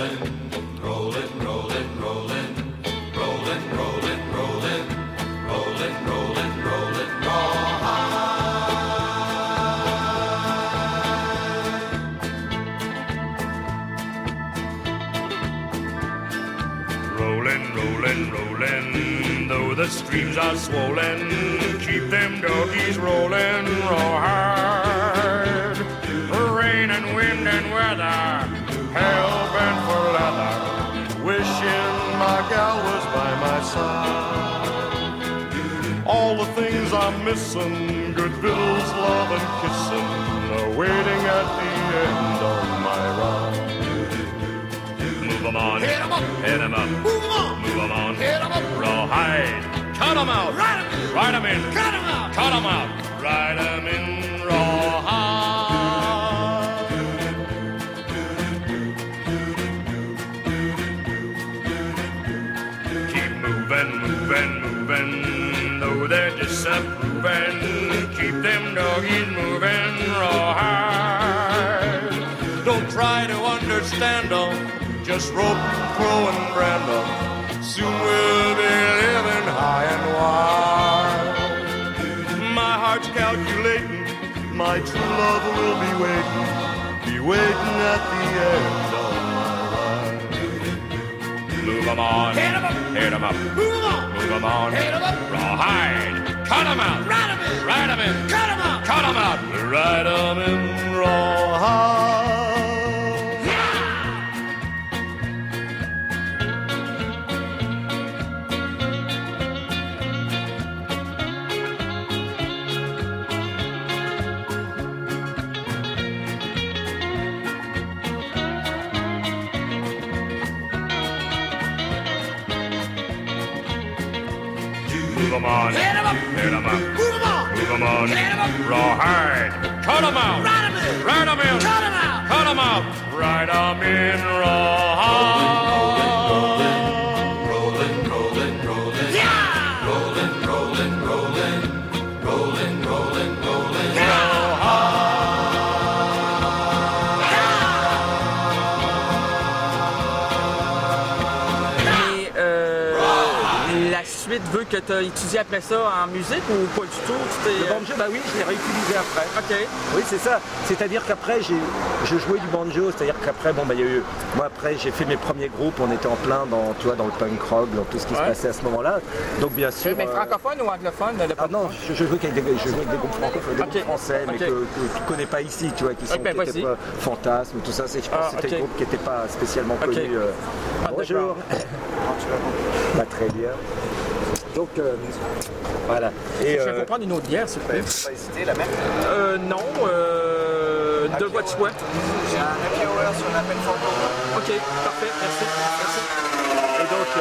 Rolling, though the streams are swollen, keep them doggies rolling real hard. Rain and wind and weather, hell-bent for leather, wishing my gal was by my side. All the things I'm missing, good victuals, love and kissing, are waiting at the end of my ride. Move 'em on, hit 'em up, hit 'em up, move 'em on, move 'em on, hit 'em up, rawhide, cut 'em out, ride 'em in, cut 'em out, cut 'em out, ride 'em in, rawhide. Keep moving, moving, moving, though they're disapproving, keep them doggies moving, rawhide. Don't try to understand 'em, just rope, crow, and brand 'em. Soon we'll be living high and wide. My heart's calculating, my true love will be waiting at the end of my ride. Move 'em on, hit 'em up, hit 'em up, move 'em on, move 'em on, hit 'em up, rawhide, cut 'em out, ride 'em in, ride 'em in, cut 'em out, cut 'em out, ride 'em in, rawhide. Move 'em on, hit 'em up, hit 'em up, move 'em on, move 'em on, hit 'em up, rawhide, cut 'em out, ride 'em in, cut 'em out, cut 'em out, ride 'em in, rawhide. Rolling, rolling, rolling, yeah, rolling, rolling, rolling, rolling, rolling, rolling, La suite veut que tu as étudié après ça en musique ou pas du tout? Le banjo, bah oui, je l'ai réutilisé après. OK. Oui, c'est ça. C'est-à-dire qu'après, je jouais du banjo. C'est-à-dire qu'après, bon, bah, il y a eu... Moi, après, j'ai fait mes premiers groupes. On était en plein dans, tu vois, dans le punk rock, dans tout ce qui se passait à ce moment-là. Donc, bien sûr... Mais francophone ou anglophone? Ah non, je jouais avec des groupes francophones, des groupes français, mais que tu ne connais pas ici, tu vois, qui étaient pas Fantasme, tout ça. Je pense que c'était des groupes qui n'étaient pas spécialement connus. Bonjour. Pas très bien. Donc, voilà. Et, je vais vous prendre une autre bière, s'il vous plaît. Tu vas hésiter, la même Non, de quoi tu souhaites? J'ai un happy hour sur l'appel photo. OK, parfait, merci. Et donc,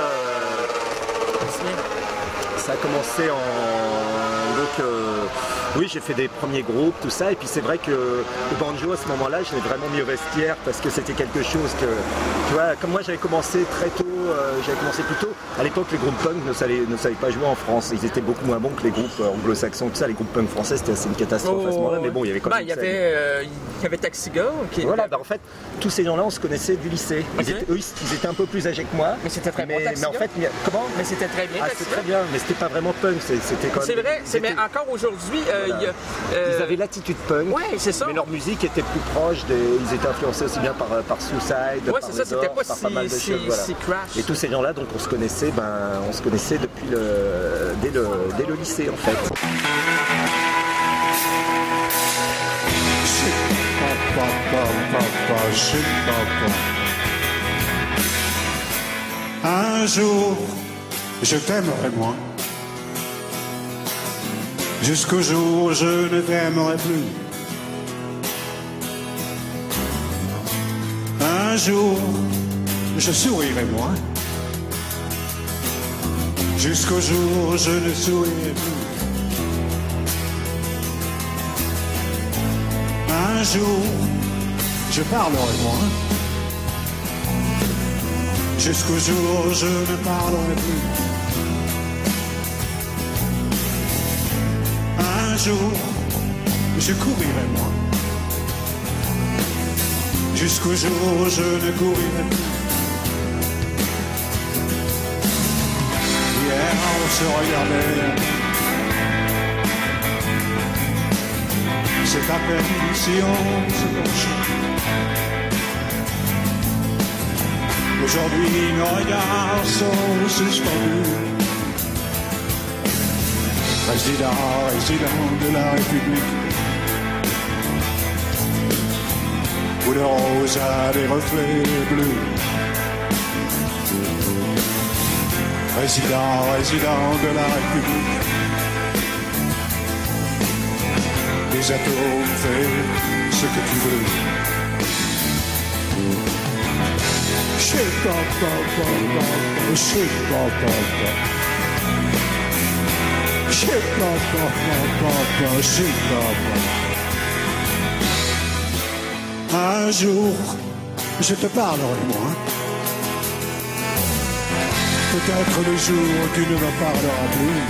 ça a commencé en... Donc, oui, j'ai fait des premiers groupes, tout ça. Et puis c'est vrai que le banjo, à ce moment-là, je l'ai vraiment mis au vestiaire parce que c'était quelque chose que... Tu vois, comme moi, j'avais commencé très tôt plus tôt. À l'époque, les groupes punk ne savaient pas jouer en France. Ils étaient beaucoup moins bons que les groupes anglo-saxons. Tout ça, les groupes punk français, c'était assez une catastrophe à ce moment-là. Mais bon, il y avait quand même. Il y avait Taxi Girl. Voilà, en fait, tous ces gens-là, on se connaissait du lycée. Ils étaient un peu plus âgés que moi. Mais c'était très bien. Mais en fait, comment? Mais c'était très bien. C'est très bien, mais c'était pas vraiment punk. C'était quand même. C'est vrai, mais encore aujourd'hui, ils avaient l'attitude punk. Oui, c'est ça. Mais leur musique était plus proche ils étaient influencés aussi bien par Suicide, par c'est ça, c'était pas pas mal de choses, voilà. si crash. Et tous ces gens-là, donc on se connaissait depuis dès le lycée en fait. Un jour, je t'aimerai moins. Jusqu'au jour où je ne t'aimerai plus. Un jour, je sourirai moins. Jusqu'au jour où je ne sourirai plus. Un jour, je parlerai moins. Jusqu'au jour où je ne parlerai plus. Un jour, je courirai moins. Jusqu'au jour où je ne courirai plus. Hier, on se regardait. C'est à peine si on se penchait. Aujourd'hui, nos regards sont suspendus. Résident de la République, où le rose a des reflets bleus. Résident de la République, les atomes fais ce que tu veux. Un jour, je te parlerai moins. Peut-être le jour où tu ne me parleras plus.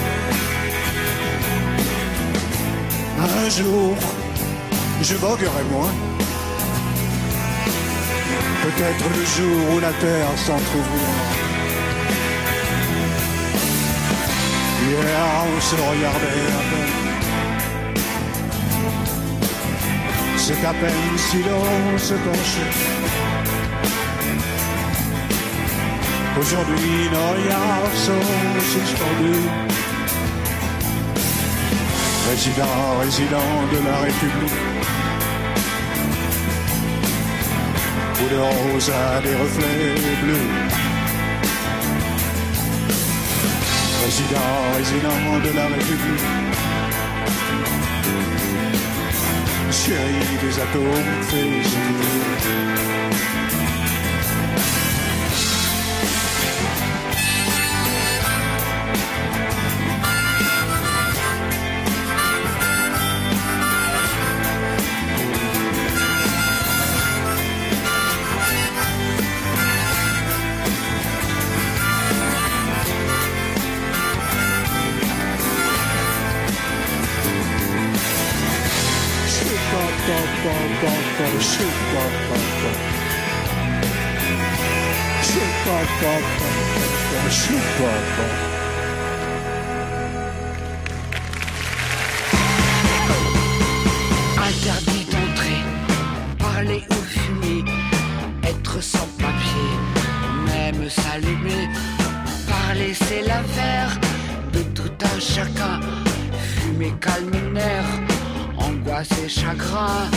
Un jour, je voguerai moins. Peut-être le jour où la terre s'en trouvera. Hier, on se regardait à peine. C'est à peine si l'on se penchait. Aujourd'hui, nos regards sont suspendus. Résident de la République, où le rose a des reflets bleus. Résident de la République, chérie des atomes, fais ce que tu veux. Interdit d'entrer, parler ou fumer, être sans papier, même s'allumer. Parler c'est l'affaire de tout un chacun. Fumer calme une nerf, angoisse et chagrin.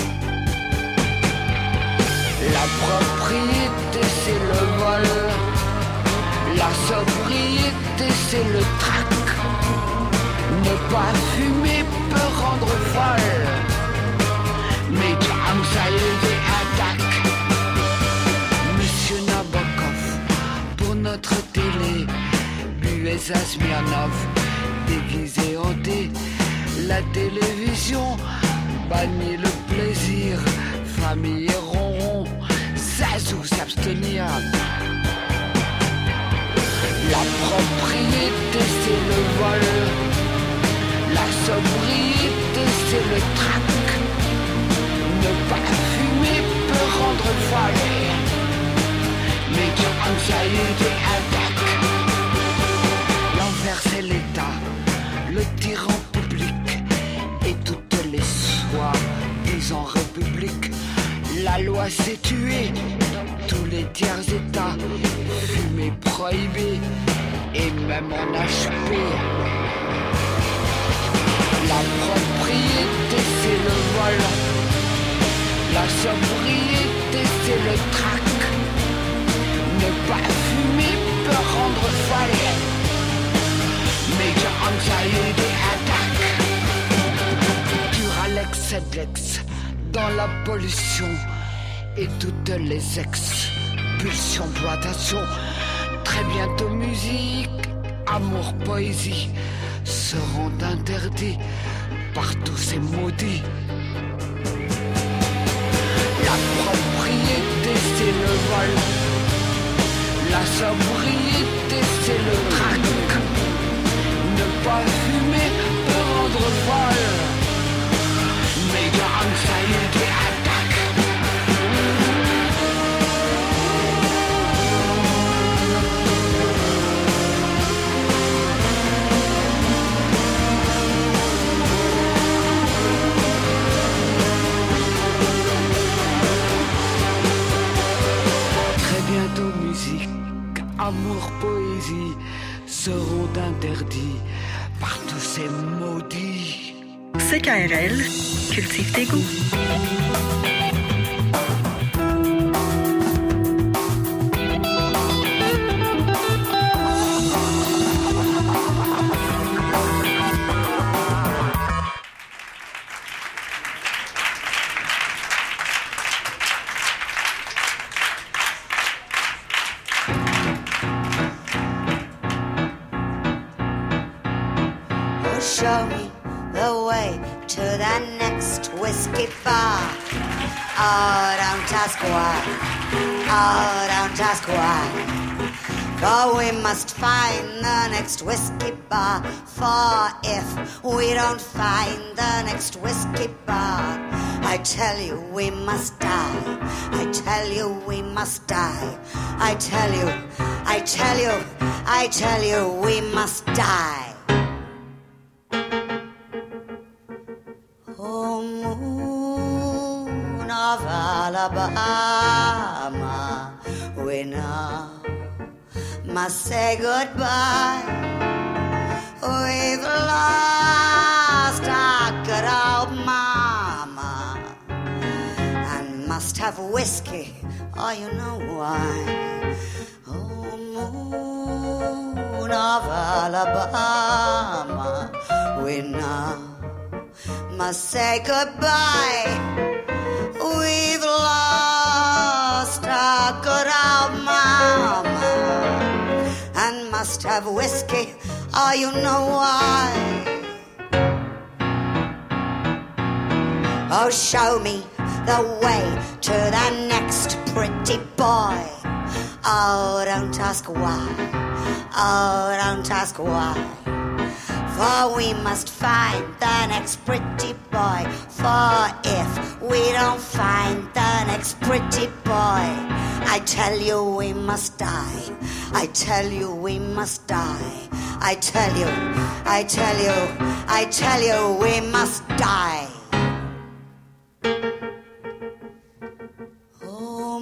La propriété c'est le vol, la sobriété c'est le trac. Ne pas fumer peut rendre folle, mais James a élevé attaque. Monsieur Nabokov, pour notre télé, buvez à Smirnov, déguisé en thé. La télévision bannit le plaisir, famille et ronron, ça sous s'abstenir. La propriété c'est le vol, la sobriété c'est le trac. Ne pas fumer peut rendre folle, mais que anxiété attaque. L'envers c'est l'État, le tyran public et toutes les soi-disant républiques. La loi s'est tuée, tous les tiers états, fumer prohibé et même en HP. La propriété c'est le vol, la sobriété c'est le trac. Ne pas fumer peut rendre folle, mais que anxiété attaque. Duralex Sedlex dans la pollution et toutes les expulsions, plantations. Très bientôt musique, amour, poésie seront interdits par tous ces maudits. La propriété c'est le vol, la sobriété c'est le trac. Ne pas fumer peut rendre folle, mais garde ça y est des attaques. Très bientôt musique, amour, poésie seront interdits par tous ces maudits. CKRL, cultive tes goûts. Show me the way to the next whiskey bar. Oh, don't ask why. Oh, don't ask why. For we must find the next whiskey bar. For if we don't find the next whiskey bar, I tell you we must die. I tell you we must die. I tell you, I tell you, I tell you we must die. Oh, moon of Alabama, we now must say goodbye. We've lost our good old mama and must have whiskey, oh, you know why. Oh, moon of Alabama, we now must say goodbye. We've lost our good old mama and must have whiskey, oh, you know why. Oh, show me the way to the next pretty boy. Oh, don't ask why. Oh, don't ask why. For we must find the next pretty boy. For if we don't find the next pretty boy, I tell you we must die. I tell you we must die. I tell you, I tell you, I tell you we must die. Oh,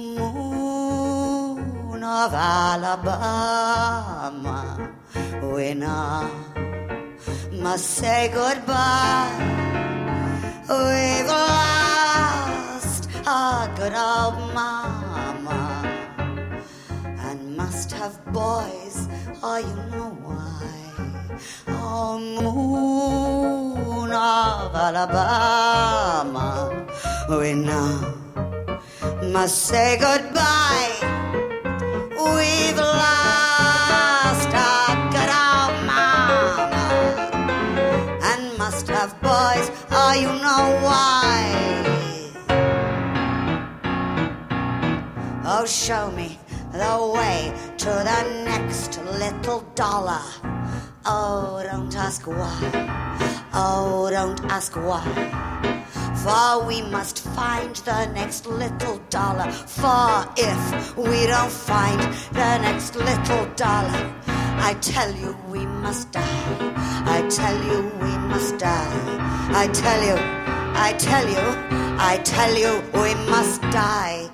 moon of Alabama, we now must say goodbye. We've lost our good old mama and must have boys, oh, you know why. Oh, moon of Alabama, we now must say goodbye. We've lost our good old mama and must have boys, oh, you know why. Oh, show me the way to the next little dollar. Oh, don't ask why. Oh, don't ask why. For we must find the next little dollar. For if we don't find the next little dollar, I tell you we must die. I tell you we must die. I tell you, I tell you, I tell you we must die.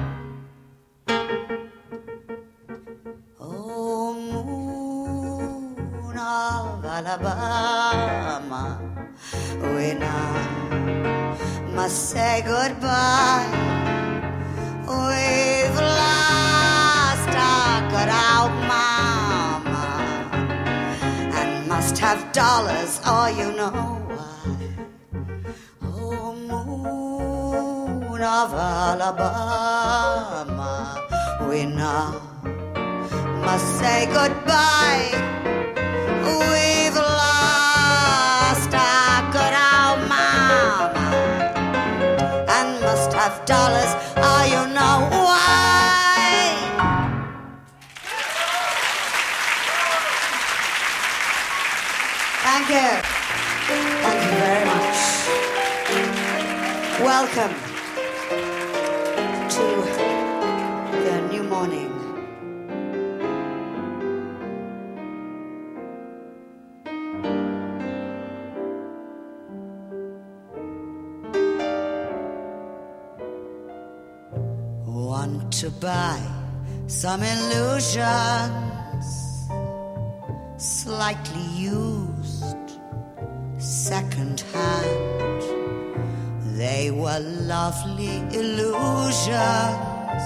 Oh, moon of Alabama, we now must say goodbye. We've lost our good old mama and must have dollars, oh, you know why. Oh, moon of Alabama, we now must say goodbye. We've lost our good old mama and must have dollars, oh, you know why. Thank you. Thank you very much. Welcome to the new morning. Want to buy some illusions, slightly used, second hand. They were lovely illusions,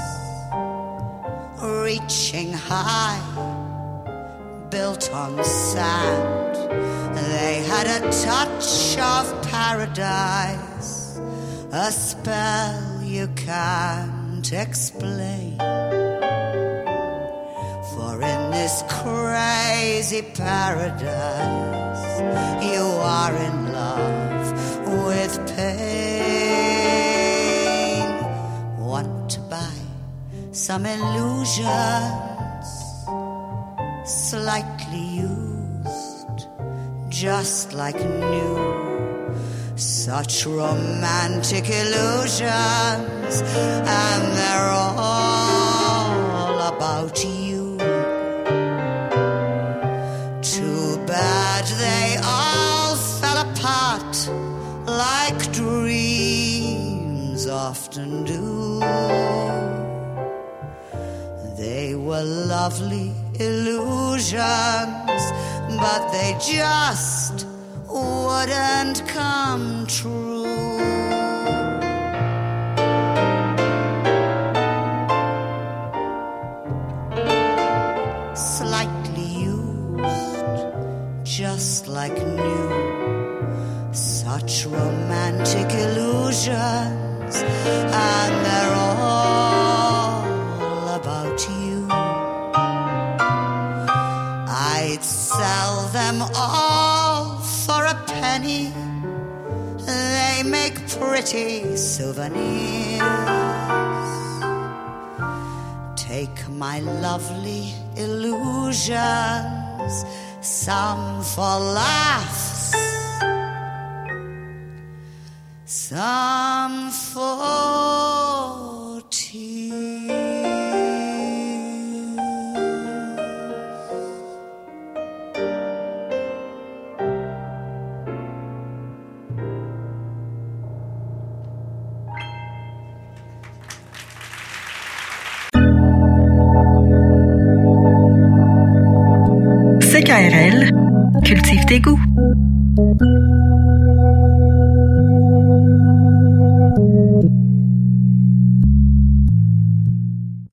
reaching high, built on sand. They had a touch of paradise, a spell you can't explain. For in this crazy paradise, you are in love with pain. Want to buy some illusions, slightly used, just like new. Such romantic illusions, and they're all about you. Too bad they all fell apart like dreams often do. They were lovely illusions, but they just wouldn't come true. Slightly used, just like new. Such romantic illusions, and they're all about you. I'd sell them all for a penny. They make pretty souvenirs. Take my lovely illusions, some for laughs, some for tears. CKRL, cultive tes goûts.